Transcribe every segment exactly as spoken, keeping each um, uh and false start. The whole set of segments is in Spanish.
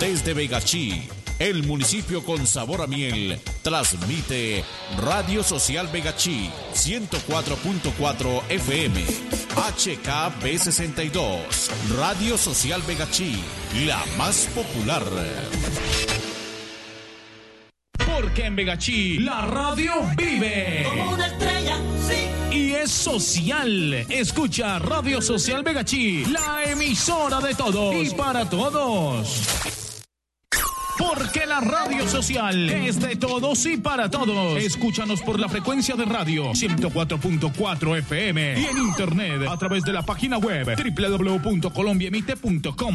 Desde Vegachí, el municipio con sabor a miel, transmite Radio Social Vegachí, ciento cuatro punto cuatro F M, H K B sesenta y dos, Radio Social Vegachí, la más popular. Porque en Vegachí la radio vive. Como una estrella, sí. Y es social. Escucha Radio Social Vegachí, la emisora de todos y para todos. Porque la radio social es de todos y para todos. Escúchanos por la frecuencia de radio ciento cuatro punto cuatro F M y en internet a través de la página web doble u doble u doble u punto colombia emite punto com.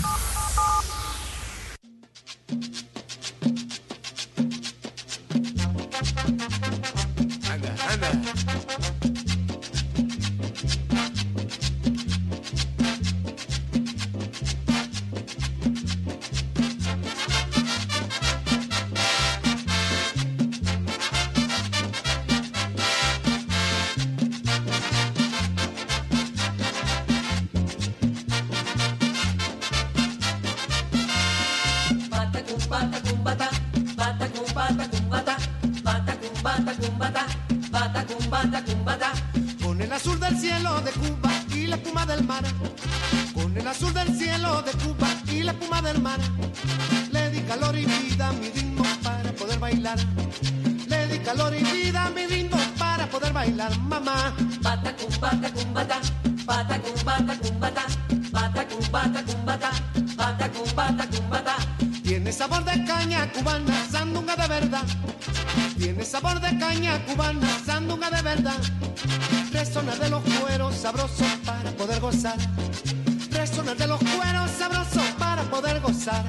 Anda, anda. Con el azul del cielo de Cuba y la espuma del mar, con el azul del cielo de Cuba y la espuma del mar, le di calor y vida a mi ritmo para poder bailar, le di calor y vida a mi ritmo para poder bailar, mamá. Bata cumbata cumbata, bata cumbata cumbata, bata cumbata cumbata, bata cumbata cumbata. Tiene sabor de caña cubana, sandunga de verdad. Tiene sabor de caña cubana, sandunga de verdad. Resonar de los cueros sabrosos para poder gozar. Resonar de los cueros sabrosos para poder gozar.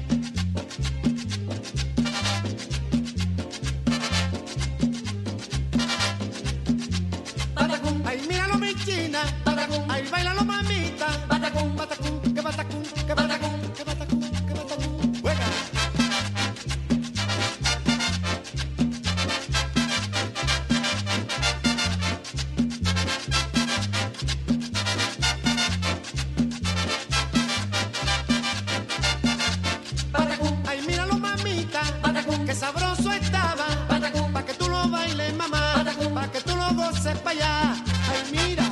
Batacum, Ay, míralo mi china. batacum, Ay, bailalo mamita. batacum, Batacum, que batacum, que batacum, que batacum, que batacum. Juega. batacum, Ay, míralo mamita. batacum, Qué sabroso estaba. batacum, Pa' que tú lo bailes, mamá. Batacum. Pa' que tú lo goces pa' allá. Ay, mira.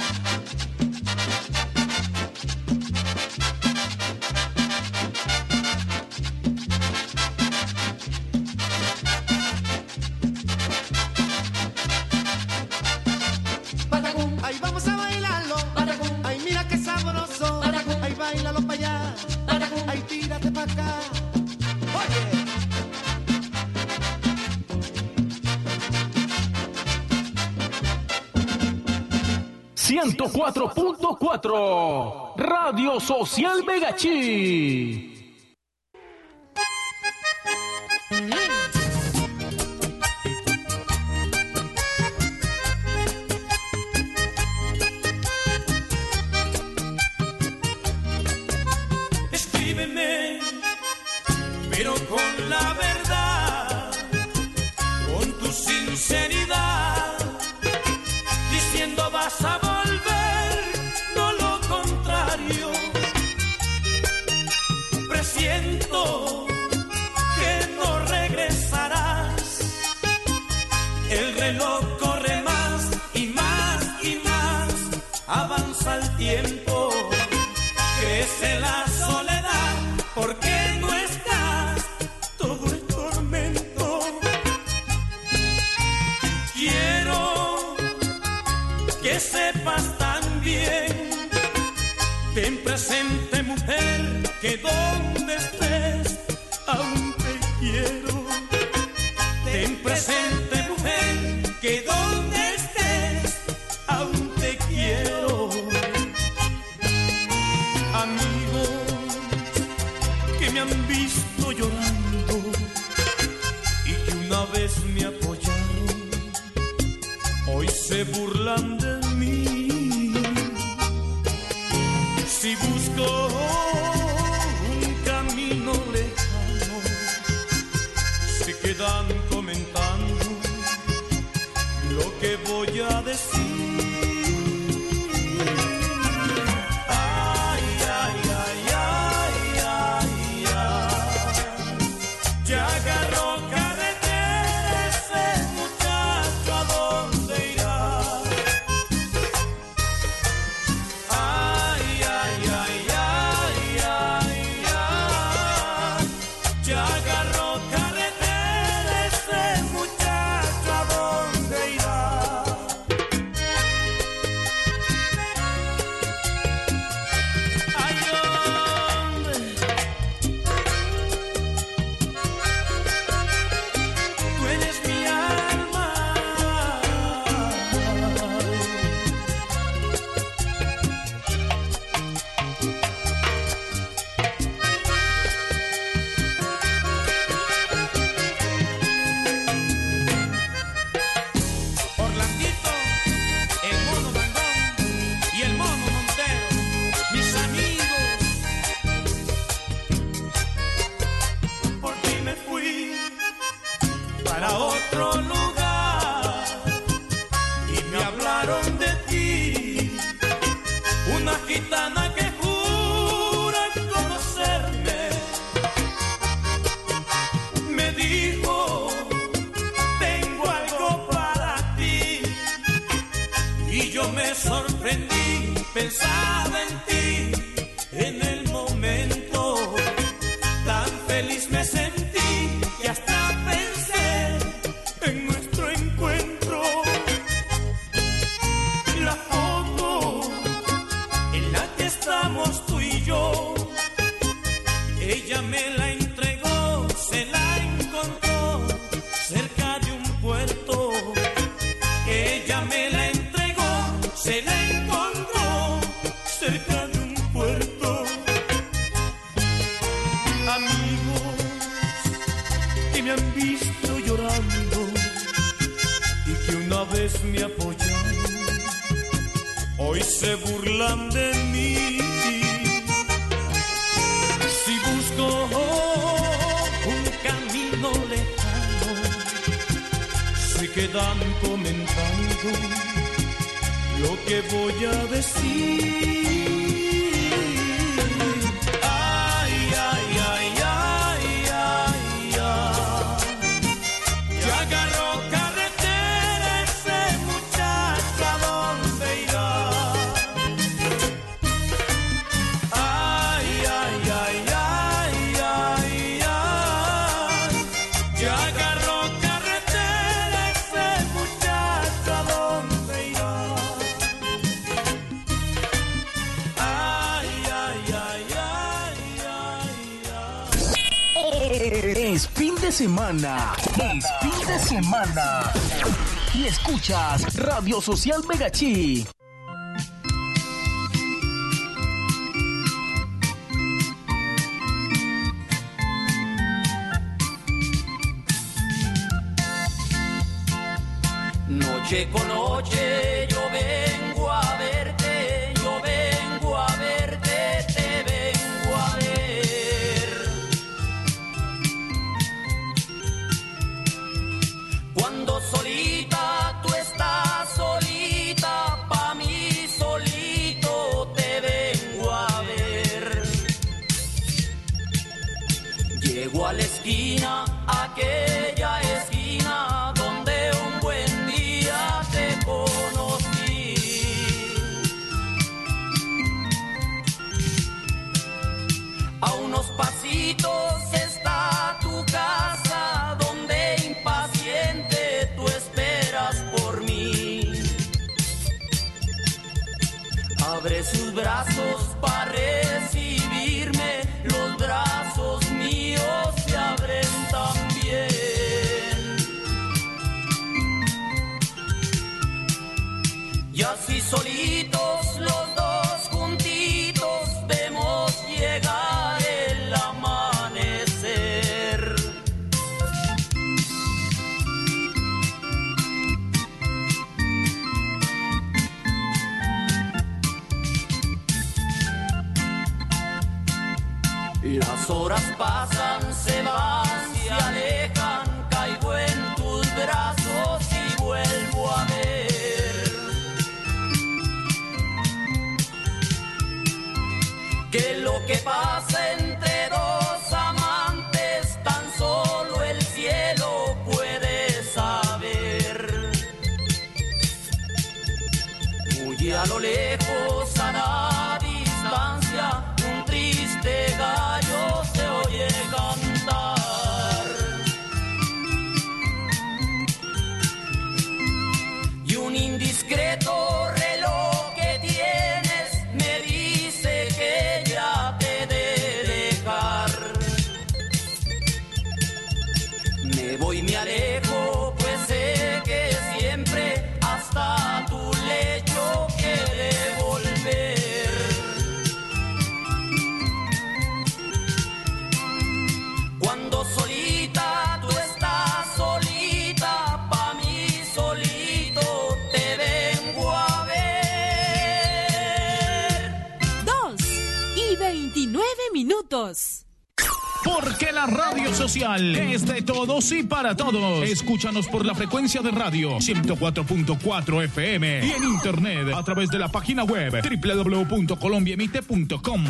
batacum, Ay, vamos a bailarlo. batacum, Ay, mira qué sabroso. Batacum. Ay, bailalo pa' allá. batacum. Ay, tírate pa' acá. Oye. ciento cuatro punto cuatro Radio Social Vegachí. Escríbeme, pero con la verdad, con tu sinceridad, diciendo vas a volver, no lo contrario. Presiento que no regresarás, el reloj corre más y más y más, avanza el tiempo, crece la soledad, porque no estás, todo es tormento. Quiero que sepas también, ten presente mujer, que donde estés, aún te quiero. Ten presente mujer, que donde estés, aún te quiero. Amigos que me han visto llorando y que una vez me apoyaron, hoy se burlan de mí. Si busco un camino lejano, se quedan comentando lo que voy a decir. Ay, ay, ay, ay, ay, ay. Ella me la entregó, se la encontró cerca de un puerto. Ella me la entregó, se la encontró cerca de un puerto. Amigos que me han visto llorando y que una vez me apoyaron, hoy se burlan de mí. Si busco un camino lejano, se quedan comentando lo que voy a decir. Ay, ay, ay, ay, ay, ay. Ya agarró carretera ese muchacho, ¿a dónde irá? Ay, ay, ay, ay, ay, ay. Ya agarró carretera ese muchacho, ¿a dónde irá? Ay, ay, ay, ay, ay, ay. Es fin de semana, es fin de semana. Y escuchas Radio Social Megachí. Noche con noche yo vengo a verte, yo vengo a verte, te vengo a ver. Cuando solita tú estás solita, pa' mí solito te vengo a ver. Llego a la esquina, aquella esquina donde un buen día te conocí. A unos pasitos está tu casa, donde impaciente tú esperas por mí. Abre sus brazos para recibirme, los brazos míos se abren también. Y así solitos los dos juntitos vemos llegar el amanecer. Las horas pasan, se van, se alejan, caigo en tus brazos y vuelvo a ver que lo que pasa entre dos amantes tan solo el cielo puede saber. Muy a lo lejos, a la distancia, un triste gallo se oye cantar. Y un indiscreto reloj que tienes me dice que ya te he de dejar. Me voy, me alejo, pues sé que siempre hasta tu lecho quiere volver. Cuando solita tú estás solita, pa' mí solito te vengo a ver. Dos y veintinueve minutos. Porque la radio social es de todos y para todos. Escúchanos por la frecuencia de radio ciento cuatro punto cuatro F M y en internet a través de la página web doble u doble u doble u punto colombiemite punto com.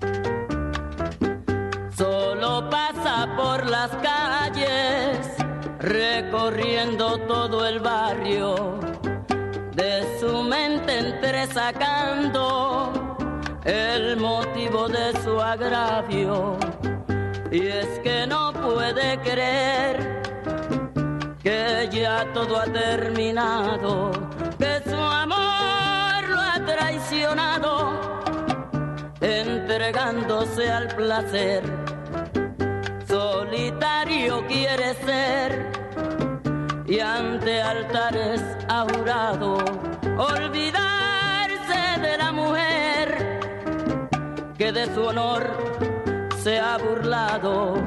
Solo pasa por las calles recorriendo todo el barrio, de su mente entresacando el motivo de su agravio. Y es que no puede creer que ya todo ha terminado, que su amor lo ha traicionado, entregándose al placer. Solitario quiere ser y ante altares ha jurado olvidarse de la mujer que de su honor se ha burlado.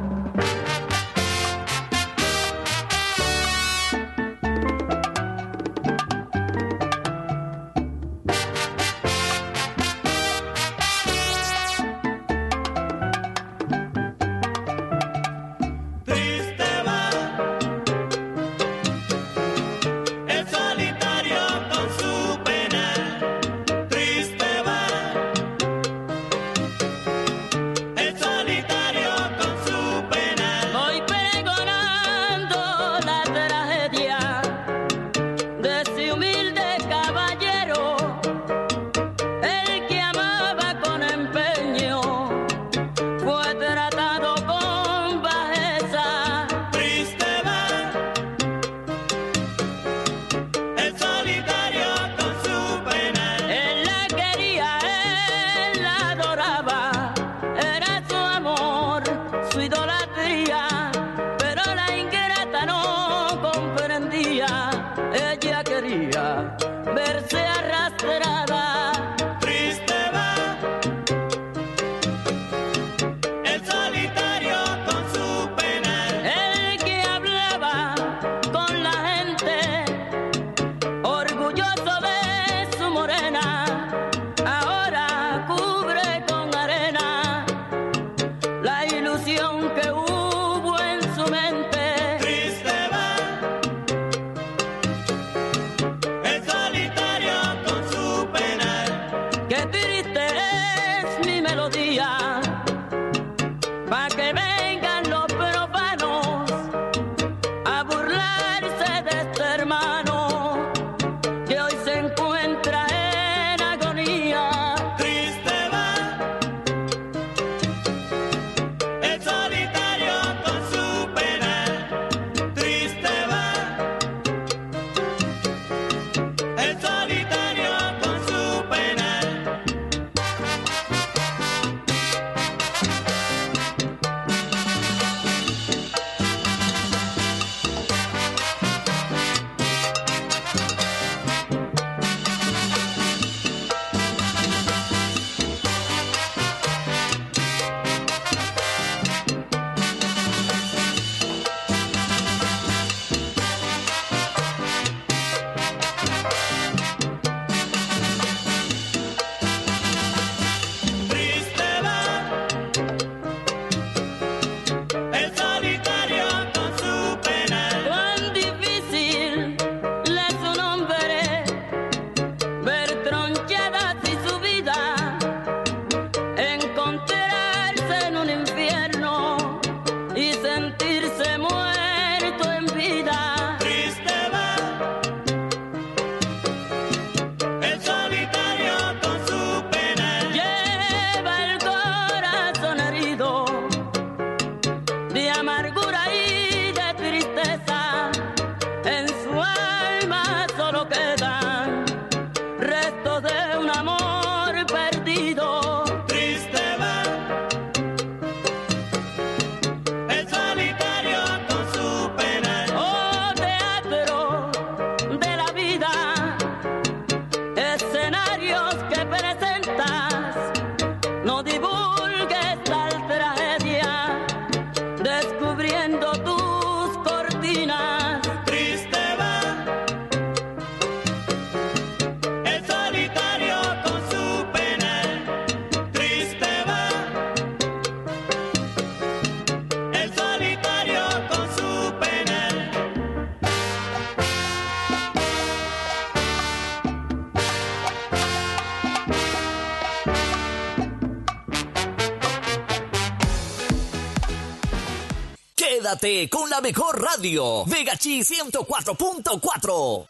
Quédate con la mejor radio, Vega Chi ciento cuatro punto cuatro.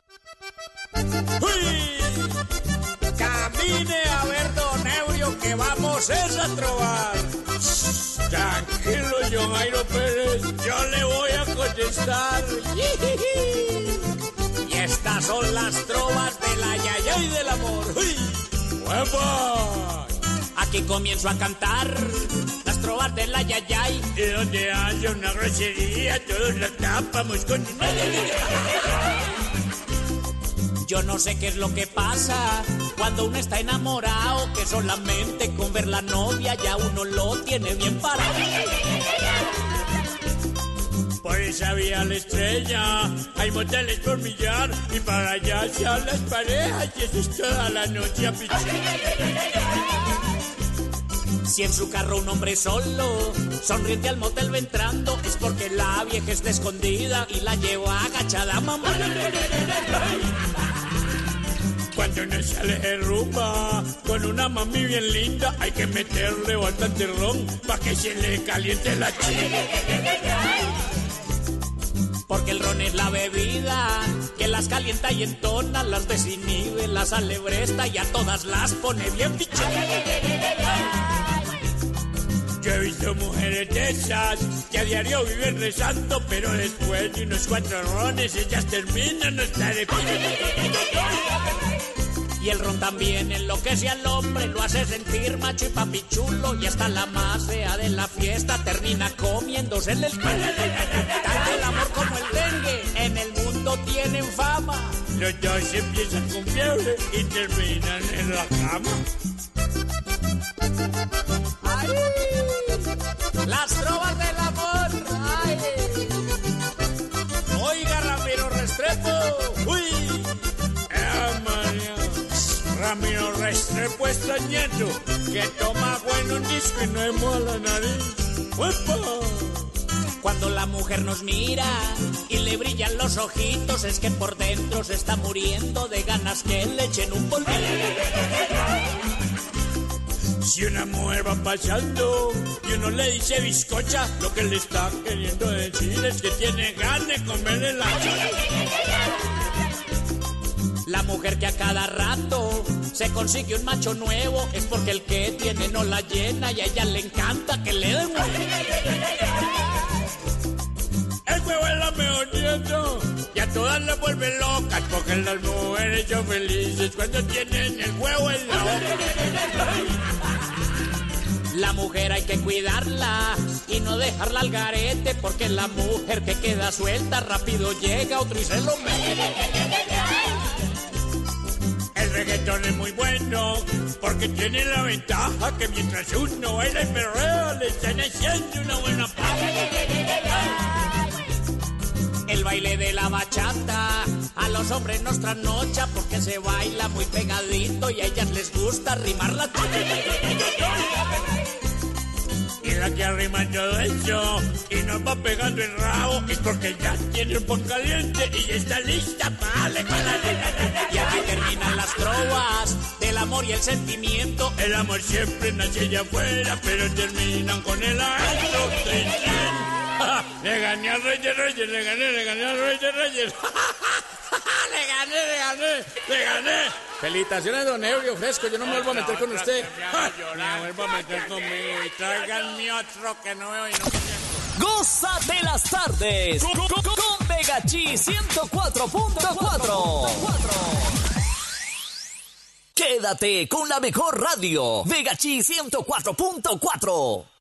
¡Uy! Camine a ver, don Eurio, que vamos es a trobar. Tranquilo, John Jairo Pérez, yo le voy a contestar. Y estas son las trovas de la yaya y del amor. ¡Uy! ¡Guapa! Aquí comienzo a cantar las trovas de la yayay. Y donde haya una grosería, todos la tapamos con... Yo no sé qué es lo que pasa cuando uno está enamorado, que solamente con ver la novia ya uno lo tiene bien parado. Por esa vía la estrella hay moteles por millar, y para allá hacia las parejas, y eso es toda la noche a pichar. Si en su carro un hombre solo, sonriente al motel va entrando, es porque la vieja está escondida y la lleva agachada, mamá. Cuando uno sale de rumba con una mami bien linda, hay que meterle bastante ron pa' que se le caliente la chica. Porque el ron es la bebida que las calienta y entona, las desinhibe, las alebresta y a todas las pone bien pichadas. Yo he visto mujeres de esas que a diario viven rezando, pero después de unos cuatro rones ellas terminan no estar de pie. Y el ron también enloquece al hombre, lo hace sentir macho y papichulo, y hasta la más fea de la fiesta termina comiéndose el culo. Tanto el amor como el dengue en el mundo tienen fama. Los dos empiezan con fiebre y terminan en la cama. ¡Ay! Las trovas del amor. ¡Ay! Oiga, Ramiro Restrepo. ¡Uy! ¡Eh, María! Ramiro Restrepo extrañero, que toma bueno un disco y no es la nariz. ¡Uepa! Cuando la mujer nos mira y le brillan los ojitos, es que por dentro se está muriendo de ganas que le echen un polvito. Si una mujer va pasando y uno le dice bizcocha, lo que le está queriendo decir es que tiene ganas de comerle la chora. La mujer que a cada rato se consigue un macho nuevo, es porque el que tiene no la llena y a ella le encanta que le den huevo. El huevo es la mejor dieta y a todas las vuelve locas, porque las mujeres son felices cuando tienen el huevo en la boca. La mujer hay que cuidarla y no dejarla al garete, porque la mujer que queda suelta rápido llega otro y se lo mete. El reggaetón es muy bueno porque tiene la ventaja que mientras uno baila y perrea le están haciendo una buena paga. El baile de la bachata a los hombres nos trasnocha, porque se baila muy pegadito y a ellas les gusta rimar la chica. Y la que arrima todo eso y nos va pegando el rabo es porque ya tiene un poco caliente y ya está lista para darle con la... Y aquí terminan las trovas del amor y el sentimiento. El amor siempre nace allá afuera, pero terminan con el alto. Le gané al Rey de Reyes, le gané, le gané al Rey de Reyes. Le gané, le gané, le gané. Felicitaciones, don Eurio Fresco, yo no me vuelvo a meter con usted. Me vuelvo a meter conmigo y tráiganme otro que no veo y no me... Gózate las tardes con, con, con Vega Chi ciento cuatro punto cuatro. Quédate con la mejor radio, Vega Chi ciento cuatro punto cuatro.